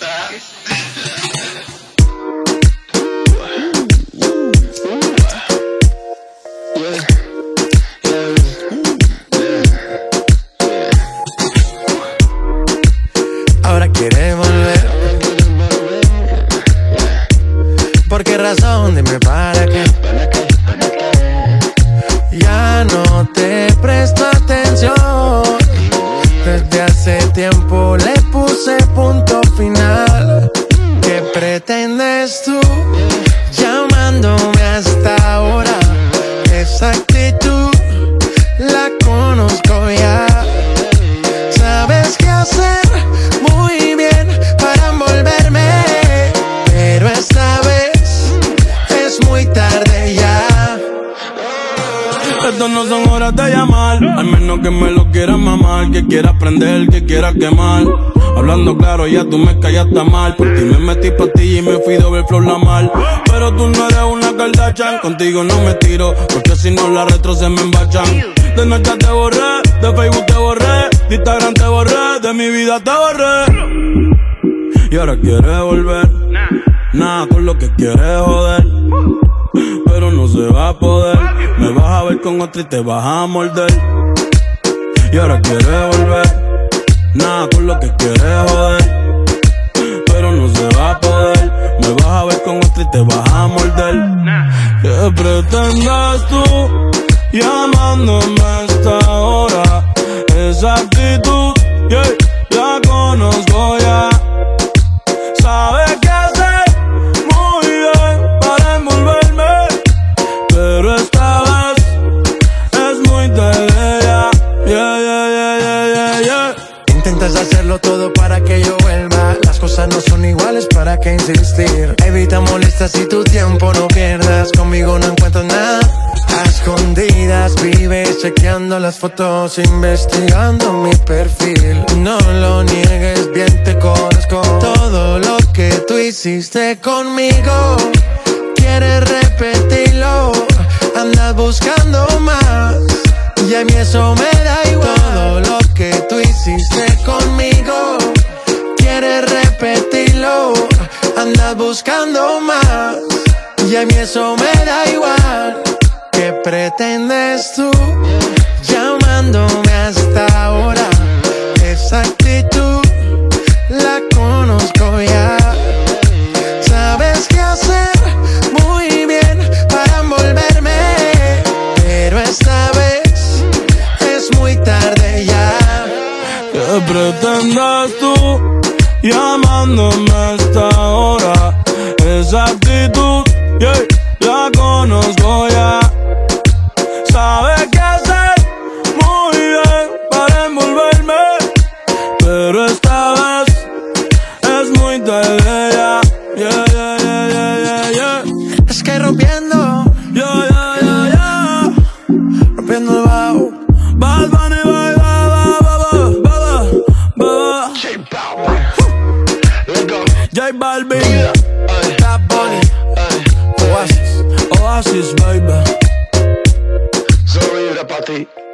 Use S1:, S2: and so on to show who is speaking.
S1: Ahora quiere volver. ¿Por qué razón? Dime para qué. Ya no te presto atención. Desde hace tiempo le puse punto final. ¿Qué pretendes tú llamándome hasta ahora? Esa actitud la conozco ya. Sabes qué hacer muy bien para envolverme, pero esta vez es muy tarde ya.
S2: Estas no son horas de llamar, al menos que me lo quieras mamar, que quieras prender, que quieras quemar. Hablando claro, ya tú me callaste mal. Por ti me metí pastilla y me fui doble flor la mal. Pero tú no eres una Kardashian, contigo no me tiro, porque si no la retro se me embachan. De Snapchat te borré, de Facebook te borré, de Instagram te borré, de mi vida te borré. Y ahora quieres volver, nada con lo que quieres joder, pero no se va a poder. Me vas a ver con otra y te vas a morder. Y ahora quieres volver, nada con lo que quieres joder, pero no se va a poder. Me vas a ver con otra y te vas a morder. ¿Qué pretendes tú llamándome a esta hora? Esa actitud, yeah, la conozco ya. Sabes qué hacer muy bien para envolverme, pero esta vez es muy tarde ya. Yeah.
S1: Intentas hacerlo todo para que yo vuelva. Las cosas no son iguales, ¿para qué insistir? Evita molestas y tu tiempo no pierdas. Conmigo no encuentras nada. A escondidas vives chequeando las fotos, investigando mi perfil. No lo niegues, bien te conozco. Todo lo que tú hiciste conmigo, quieres repetirlo. Andas buscando más y a mí eso me da igual. Todo lo que tú hiciste conmigo, quieres repetirlo. Andas buscando más y a mí eso me da igual. ¿Qué pretendes tú llamándome hasta ahora? Esa actitud la conozco ya. Sabes qué hacer muy bien para envolverme, pero esta vez es muy tarde ya.
S2: ¿Qué pretendes tú llamándome hasta ahora? Esa actitud, yeah, la conozco ya. Sabes qué hacer muy bien para envolverme, pero esta vez es muy tarde ya. Yeah.
S1: Es que rompiendo, rompiendo el bajo.
S2: Bad Bunny, J Balvin,
S1: Bad Bunny,
S2: Oasis, baby.
S3: Sorry, era pa' ti.